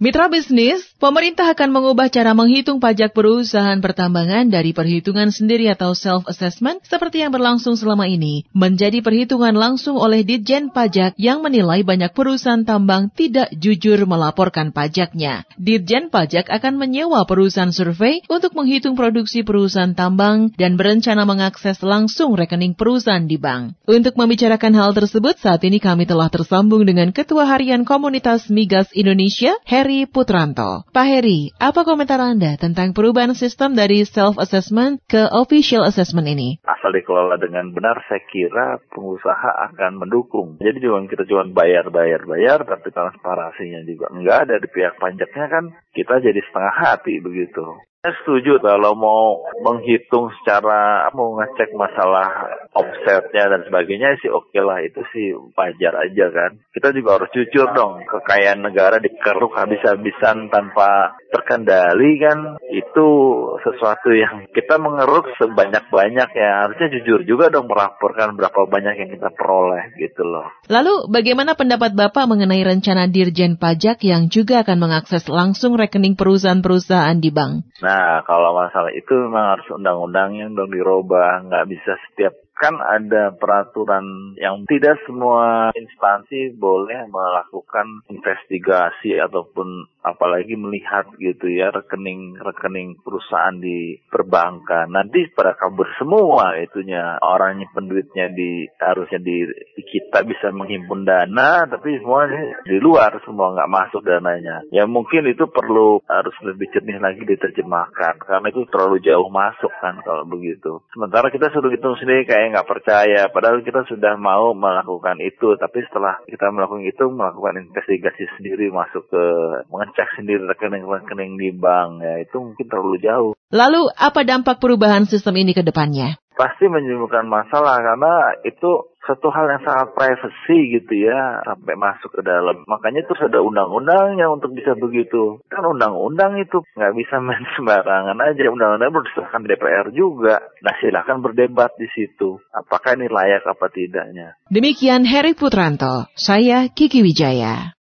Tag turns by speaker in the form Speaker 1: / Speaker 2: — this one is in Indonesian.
Speaker 1: Mitra bisnis, pemerintah akan mengubah cara menghitung pajak perusahaan pertambangan dari perhitungan sendiri atau self-assessment seperti yang berlangsung selama ini, menjadi perhitungan langsung oleh Ditjen Pajak yang menilai banyak perusahaan tambang tidak jujur melaporkan pajaknya. Ditjen Pajak akan menyewa perusahaan survei untuk menghitung produksi perusahaan tambang dan berencana mengakses langsung rekening perusahaan di bank. Untuk membicarakan hal tersebut, saat ini kami telah tersambung dengan Ketua Harian Komunitas Migas Indonesia, Heri Putranto. Pak Heri, apa komentar Anda tentang perubahan sistem dari self-assessment ke official assessment ini?
Speaker 2: Asal dikelola dengan benar, saya kira pengusaha akan mendukung. Jadi jangan kita cuma bayar, tapi transparansinya juga nggak ada di pihak pajaknya kan, kita jadi setengah hati begitu. Saya setuju kalau mau menghitung secara, mau ngecek masalah offsetnya dan sebagainya sih oke lah, itu sih wajar aja kan. Kita juga harus jujur dong, kekayaan negara dikeruk habis-habisan tanpa terkendali kan, itu sesuatu yang kita mengeruk sebanyak-banyak ya, harusnya jujur juga dong melaporkan berapa banyak yang kita peroleh gitu loh.
Speaker 1: Lalu bagaimana pendapat Bapak mengenai rencana Dirjen Pajak yang juga akan mengakses langsung rekening perusahaan-perusahaan di bank?
Speaker 2: Nah, kalau masalah itu memang harus undang-undangnya dong dirubah, nggak bisa setiap, kan ada peraturan yang tidak semua instansi boleh melakukan investigasi ataupun apalagi melihat gitu ya rekening perusahaan di perbankan. Nanti pada kabur semua itunya, orang nyimpen duitnya harusnya di kita bisa menghimpun dana, tapi semua di luar, semua nggak masuk dananya. Ya mungkin itu harus lebih jernih lagi diterjemahkan, karena itu terlalu jauh masuk kan kalau begitu. Sementara kita sudah hitung sendiri kayak nggak percaya, padahal kita sudah mau melakukan itu, tapi setelah kita melakukan investigasi sendiri, masuk ke mengecek sendiri rekening di bank, ya itu mungkin terlalu jauh.
Speaker 1: Lalu apa dampak perubahan sistem ini ke depannya?
Speaker 2: Pasti menimbulkan masalah, karena itu satu hal yang sangat privacy gitu ya, sampai masuk ke dalam. Makanya terus ada undang-undangnya untuk bisa begitu. Kan undang-undang itu nggak bisa main sembarangan aja. Undang-undang berdasarkan DPR juga. Nah silakan berdebat di situ. Apakah ini layak apa tidaknya.
Speaker 1: Demikian Heri Putranto, saya Kiki Wijaya.